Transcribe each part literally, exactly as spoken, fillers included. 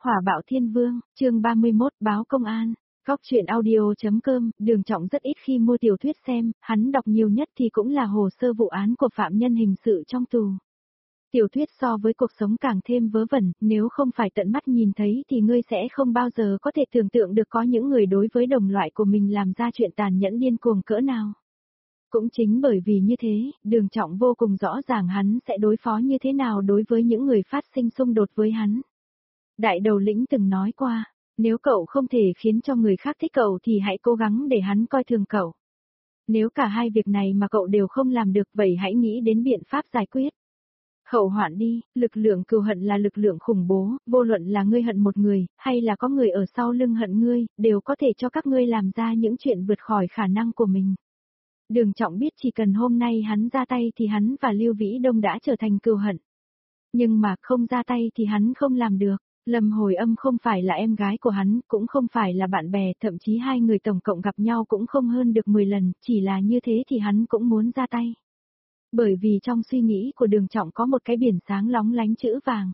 Hỏa bạo thiên vương, chương ba mươi mốt, báo công an. Góc truyện audio.com, Đường Trọng rất ít khi mua tiểu thuyết xem, hắn đọc nhiều nhất thì cũng là hồ sơ vụ án của phạm nhân hình sự trong tù. Tiểu thuyết so với cuộc sống càng thêm vớ vẩn, nếu không phải tận mắt nhìn thấy thì ngươi sẽ không bao giờ có thể tưởng tượng được có những người đối với đồng loại của mình làm ra chuyện tàn nhẫn điên cuồng cỡ nào. Cũng chính bởi vì như thế, Đường Trọng vô cùng rõ ràng hắn sẽ đối phó như thế nào đối với những người phát sinh xung đột với hắn. Đại đầu lĩnh từng nói qua, nếu cậu không thể khiến cho người khác thích cậu thì hãy cố gắng để hắn coi thường cậu. Nếu cả hai việc này mà cậu đều không làm được vậy hãy nghĩ đến biện pháp giải quyết. Hậu hoạn đi, lực lượng cừu hận là lực lượng khủng bố, vô luận là ngươi hận một người, hay là có người ở sau lưng hận ngươi, đều có thể cho các ngươi làm ra những chuyện vượt khỏi khả năng của mình. Đường Trọng biết chỉ cần hôm nay hắn ra tay thì hắn và Lưu Vĩ Đông đã trở thành cừu hận. Nhưng mà không ra tay thì hắn không làm được. Lâm Hồi Âm không phải là em gái của hắn, cũng không phải là bạn bè, thậm chí hai người tổng cộng gặp nhau cũng không hơn được mười lần, chỉ là như thế thì hắn cũng muốn ra tay. Bởi vì trong suy nghĩ của Đường Trọng có một cái biển sáng lóng lánh chữ vàng.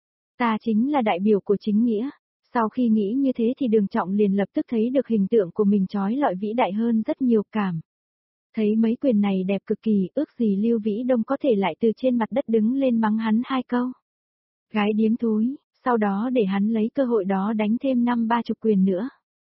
Ta chính là đại biểu của chính nghĩa. Sau khi nghĩ như thế thì Đường Trọng liền lập tức thấy được hình tượng của mình chói lọi vĩ đại hơn rất nhiều cảm. Thấy mấy quyền này đẹp cực kỳ, ước gì Lưu Vĩ Đông có thể lại từ trên mặt đất đứng lên mắng hắn hai câu. Gái điếm thúi. Sau đó để hắn lấy cơ hội đó đánh thêm năm ba chục quyền nữa.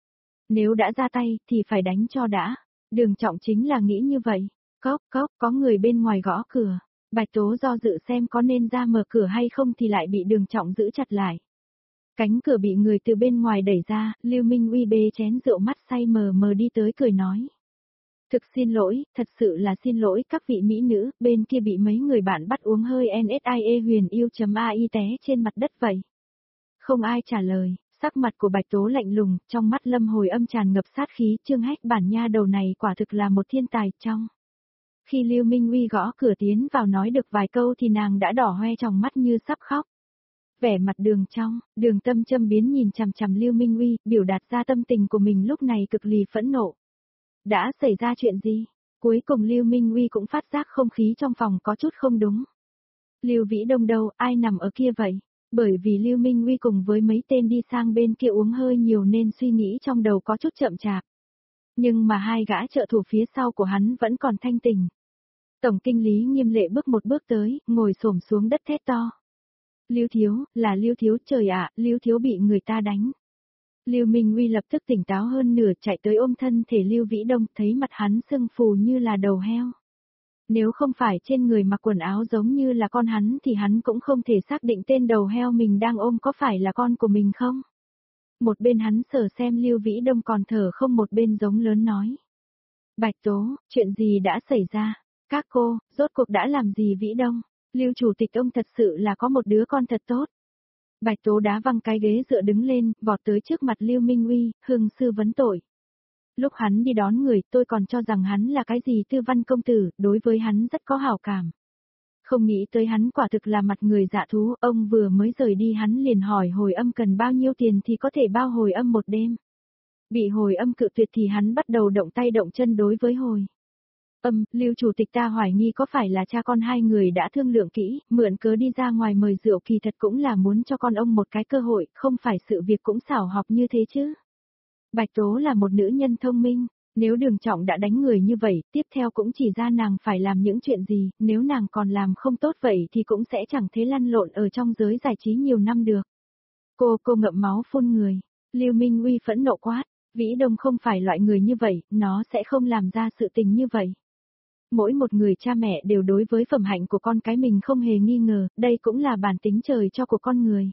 Nếu đã ra tay thì phải đánh cho đã. Đường Trọng chính là nghĩ như vậy. Cốc cốc có người bên ngoài gõ cửa. Bạch Tố do dự xem có nên ra mở cửa hay không thì lại bị Đường Trọng giữ chặt lại. Cánh cửa bị người từ bên ngoài đẩy ra, Lưu Minh Uy bê chén rượu mắt say mờ mờ đi tới cười nói. Thực xin lỗi, thật sự là xin lỗi các vị mỹ nữ, bên kia bị mấy người bạn bắt uống hơi en ét i a huyền yêu.ai té trên mặt đất vậy. Không ai trả lời, sắc mặt của Bạch Tố lạnh lùng, trong mắt Lâm Hồi Âm tràn ngập sát khí, Trương Hách bản nha đầu này quả thực là một thiên tài trong. Khi Lưu Minh Uy gõ cửa tiến vào nói được vài câu thì nàng đã đỏ hoe trong mắt như sắp khóc. Vẻ mặt Đường trong, Đường Tâm châm biến nhìn chằm chằm Lưu Minh Uy, biểu đạt ra tâm tình của mình lúc này cực lì phẫn nộ. Đã xảy ra chuyện gì? Cuối cùng Lưu Minh Uy cũng phát giác không khí trong phòng có chút không đúng. Lưu Vĩ Đông đâu, ai nằm ở kia vậy? Bởi vì Lưu Minh Uy cùng với mấy tên đi sang bên kia uống hơi nhiều nên suy nghĩ trong đầu có chút chậm chạp. Nhưng mà hai gã trợ thủ phía sau của hắn vẫn còn thanh tỉnh. Tổng kinh lý Nghiêm Lệ bước một bước tới, ngồi xổm xuống đất thét to. Lưu Thiếu, là Lưu Thiếu, trời ạ, Lưu Thiếu bị người ta đánh. Lưu Minh Uy lập tức tỉnh táo hơn nửa chạy tới ôm thân thể Lưu Vĩ Đông, thấy mặt hắn sưng phù như là đầu heo. Nếu không phải trên người mặc quần áo giống như là con hắn thì hắn cũng không thể xác định tên đầu heo mình đang ôm có phải là con của mình không. Một bên hắn sờ xem Lưu Vĩ Đông còn thở không, một bên giống lớn nói. Bạch Tố, chuyện gì đã xảy ra? Các cô, rốt cuộc đã làm gì Vĩ Đông? Lưu chủ tịch ông thật sự là có một đứa con thật tốt. Bạch Tố đá văng cái ghế dựa đứng lên, vọt tới trước mặt Lưu Minh Uy, hưng sư vấn tội. Lúc hắn đi đón người tôi còn cho rằng hắn là cái gì tư văn công tử, đối với hắn rất có hảo cảm. Không nghĩ tới hắn quả thực là mặt người dạ thú, ông vừa mới rời đi hắn liền hỏi Hồi Âm cần bao nhiêu tiền thì có thể bao Hồi Âm một đêm. Bị Hồi Âm cự tuyệt thì hắn bắt đầu động tay động chân đối với Hồi Âm, Lưu chủ tịch ta hoài nghi có phải là cha con hai người đã thương lượng kỹ, mượn cớ đi ra ngoài mời rượu kỳ thật cũng là muốn cho con ông một cái cơ hội, không phải sự việc cũng xảo hợp như thế chứ. Bạch Tố là một nữ nhân thông minh, nếu Đường Trọng đã đánh người như vậy, tiếp theo cũng chỉ ra nàng phải làm những chuyện gì, nếu nàng còn làm không tốt vậy thì cũng sẽ chẳng thế lăn lộn ở trong giới giải trí nhiều năm được. Cô, cô ngậm máu phun người, Lưu Minh Uy phẫn nộ quát, Vĩ Đông không phải loại người như vậy, nó sẽ không làm ra sự tình như vậy. Mỗi một người cha mẹ đều đối với phẩm hạnh của con cái mình không hề nghi ngờ, đây cũng là bản tính trời cho của con người.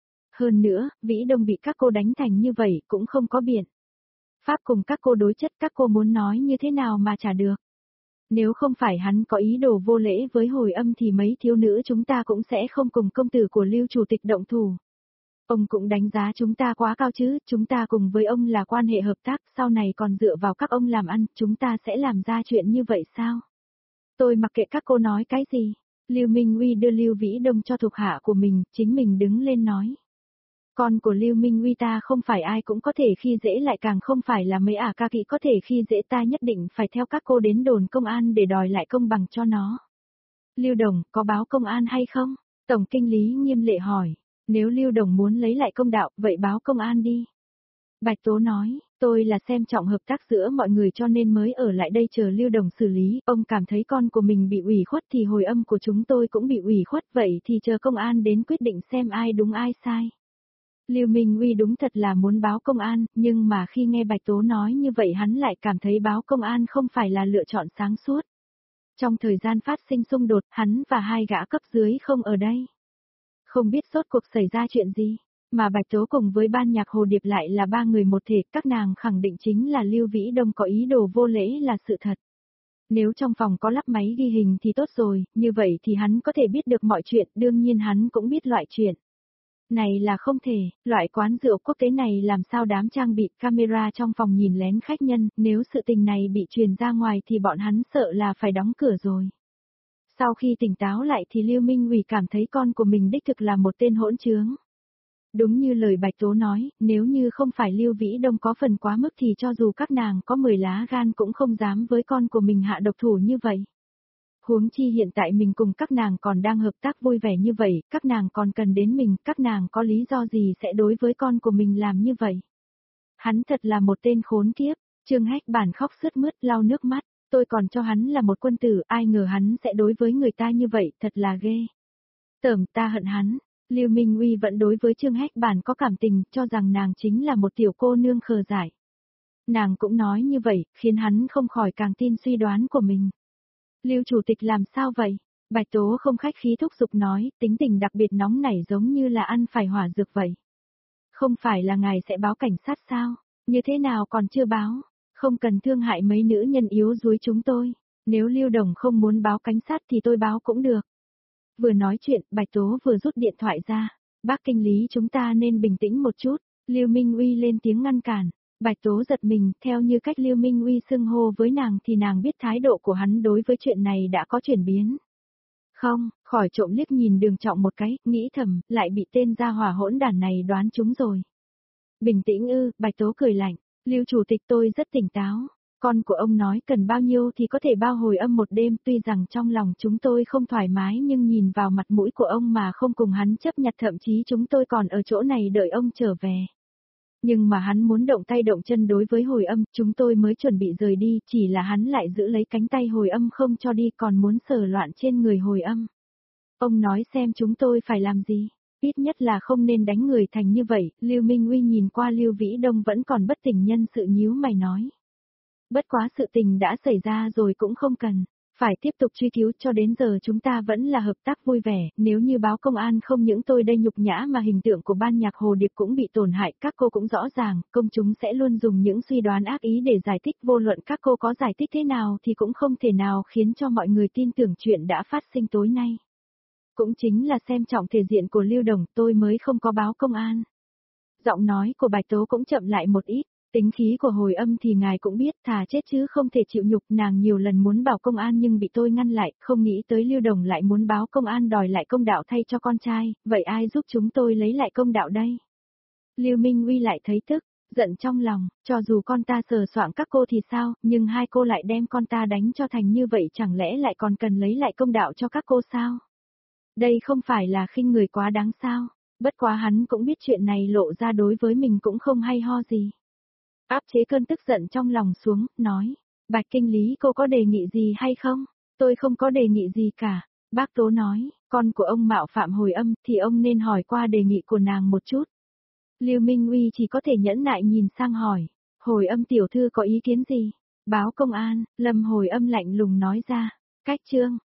Hơn nữa, Vĩ Đông bị các cô đánh thành như vậy cũng không có biện pháp cùng các cô đối chất, các cô muốn nói như thế nào mà trả được. Nếu không phải hắn có ý đồ vô lễ với Hồi Âm thì mấy thiếu nữ chúng ta cũng sẽ không cùng công tử của Lưu chủ tịch động thủ. Ông cũng đánh giá chúng ta quá cao chứ, chúng ta cùng với ông là quan hệ hợp tác, sau này còn dựa vào các ông làm ăn, chúng ta sẽ làm ra chuyện như vậy sao? Tôi mặc kệ các cô nói cái gì. Lưu Minh Uy đưa Lưu Vĩ Đông cho thuộc hạ của mình, chính mình đứng lên nói. Con của Lưu Minh Uy ta không phải ai cũng có thể khi dễ, lại càng không phải là mấy ả ca kỵ có thể khi dễ, ta nhất định phải theo các cô đến đồn công an để đòi lại công bằng cho nó. Lưu Đồng, có báo công an hay không? Tổng kinh lý Nghiêm Lệ hỏi. Nếu Lưu Đồng muốn lấy lại công đạo, vậy báo công an đi. Bạch Tố nói, tôi là xem trọng hợp tác giữa mọi người cho nên mới ở lại đây chờ Lưu Đồng xử lý, ông cảm thấy con của mình bị ủy khuất thì hồi âm của chúng tôi cũng bị ủy khuất, vậy thì chờ công an đến quyết định xem ai đúng ai sai. Lưu Minh Uy đúng thật là muốn báo công an, nhưng mà khi nghe Bạch Tố nói như vậy hắn lại cảm thấy báo công an không phải là lựa chọn sáng suốt. Trong thời gian phát sinh xung đột, hắn và hai gã cấp dưới không ở đây. Không biết rốt cuộc xảy ra chuyện gì, mà Bạch Tố cùng với ban nhạc Hồ Điệp lại là ba người một thể, các nàng khẳng định chính là Lưu Vĩ Đông có ý đồ vô lễ là sự thật. Nếu trong phòng có lắp máy ghi hình thì tốt rồi, như vậy thì hắn có thể biết được mọi chuyện, đương nhiên hắn cũng biết loại chuyện này là không thể, loại quán rượu quốc tế này làm sao đám trang bị camera trong phòng nhìn lén khách nhân, nếu sự tình này bị truyền ra ngoài thì bọn hắn sợ là phải đóng cửa rồi. Sau khi tỉnh táo lại thì Lưu Minh Uy cảm thấy con của mình đích thực là một tên hỗn trướng. Đúng như lời Bạch Tố nói, nếu như không phải Lưu Vĩ Đông có phần quá mức thì cho dù các nàng có mười lá gan cũng không dám với con của mình hạ độc thủ như vậy. Huống chi hiện tại mình cùng các nàng còn đang hợp tác vui vẻ như vậy, các nàng còn cần đến mình, các nàng có lý do gì sẽ đối với con của mình làm như vậy. Hắn thật là một tên khốn kiếp, Trương Hách Bản khóc sướt mướt lau nước mắt, tôi còn cho hắn là một quân tử, ai ngờ hắn sẽ đối với người ta như vậy, thật là ghê. Tởm ta hận hắn. Lưu Minh Uy vẫn đối với Trương Hách Bản có cảm tình, cho rằng nàng chính là một tiểu cô nương khờ dại. Nàng cũng nói như vậy, khiến hắn không khỏi càng tin suy đoán của mình. Lưu chủ tịch làm sao vậy? Bạch Tố không khách khí thúc giục nói, tính tình đặc biệt nóng nảy giống như là ăn phải hỏa dược vậy. Không phải là ngài sẽ báo cảnh sát sao? Như thế nào còn chưa báo? Không cần thương hại mấy nữ nhân yếu đuối chúng tôi. Nếu Lưu Đồng không muốn báo cảnh sát thì tôi báo cũng được. Vừa nói chuyện, Bạch Tố vừa rút điện thoại ra. Bác kinh lý chúng ta nên bình tĩnh một chút. Lưu Minh Uy lên tiếng ngăn cản. Bạch Tố giật mình, theo như cách Lưu Minh Uy xưng hô với nàng thì nàng biết thái độ của hắn đối với chuyện này đã có chuyển biến. Không, khỏi trộm liếc nhìn Đường Trọng một cái, nghĩ thầm, lại bị tên gia hỏa hỗn đản này đoán trúng rồi. Bình tĩnh ư, Bạch Tố cười lạnh, Lưu chủ tịch tôi rất tỉnh táo. Con của ông nói cần bao nhiêu thì có thể bao hồi âm một đêm, tuy rằng trong lòng chúng tôi không thoải mái nhưng nhìn vào mặt mũi của ông mà không cùng hắn chấp nhặt, thậm chí chúng tôi còn ở chỗ này đợi ông trở về. Nhưng mà hắn muốn động tay động chân đối với hồi âm, chúng tôi mới chuẩn bị rời đi, chỉ là hắn lại giữ lấy cánh tay hồi âm không cho đi, còn muốn sờ loạn trên người hồi âm. Ông nói xem chúng tôi phải làm gì, ít nhất là không nên đánh người thành như vậy. Lưu Minh Uy nhìn qua Lưu Vĩ Đông vẫn còn bất tỉnh nhân sự nhíu mày nói. Bất quá sự tình đã xảy ra rồi cũng không cần phải tiếp tục truy cứu, cho đến giờ chúng ta vẫn là hợp tác vui vẻ, nếu như báo công an không những tôi đây nhục nhã mà hình tượng của ban nhạc Hồ Điệp cũng bị tổn hại, các cô cũng rõ ràng, công chúng sẽ luôn dùng những suy đoán ác ý để giải thích, vô luận các cô có giải thích thế nào thì cũng không thể nào khiến cho mọi người tin tưởng chuyện đã phát sinh tối nay. Cũng chính là xem trọng thể diện của Lưu Đồng tôi mới không có báo công an. Giọng nói của Bạch Tố cũng chậm lại một ít. Tính khí của hồi âm thì ngài cũng biết, thà chết chứ không thể chịu nhục, nàng nhiều lần muốn bảo công an nhưng bị tôi ngăn lại, không nghĩ tới Lưu Đồng lại muốn báo công an đòi lại công đạo thay cho con trai, vậy ai giúp chúng tôi lấy lại công đạo đây? Lưu Minh Uy lại thấy tức, giận trong lòng, cho dù con ta sờ soạng các cô thì sao, nhưng hai cô lại đem con ta đánh cho thành như vậy, chẳng lẽ lại còn cần lấy lại công đạo cho các cô sao? Đây không phải là khinh người quá đáng sao? Bất quá hắn cũng biết chuyện này lộ ra đối với mình cũng không hay ho gì. Áp chế cơn tức giận trong lòng xuống, nói, Bạch kinh lý cô có đề nghị gì hay không? Tôi không có đề nghị gì cả. Bác Tố nói, con của ông mạo phạm hồi âm thì ông nên hỏi qua đề nghị của nàng một chút. Lưu Minh Uy chỉ có thể nhẫn nại nhìn sang hỏi, hồi âm tiểu thư có ý kiến gì? Báo công an, Lâm hồi âm lạnh lùng nói ra, cách chương.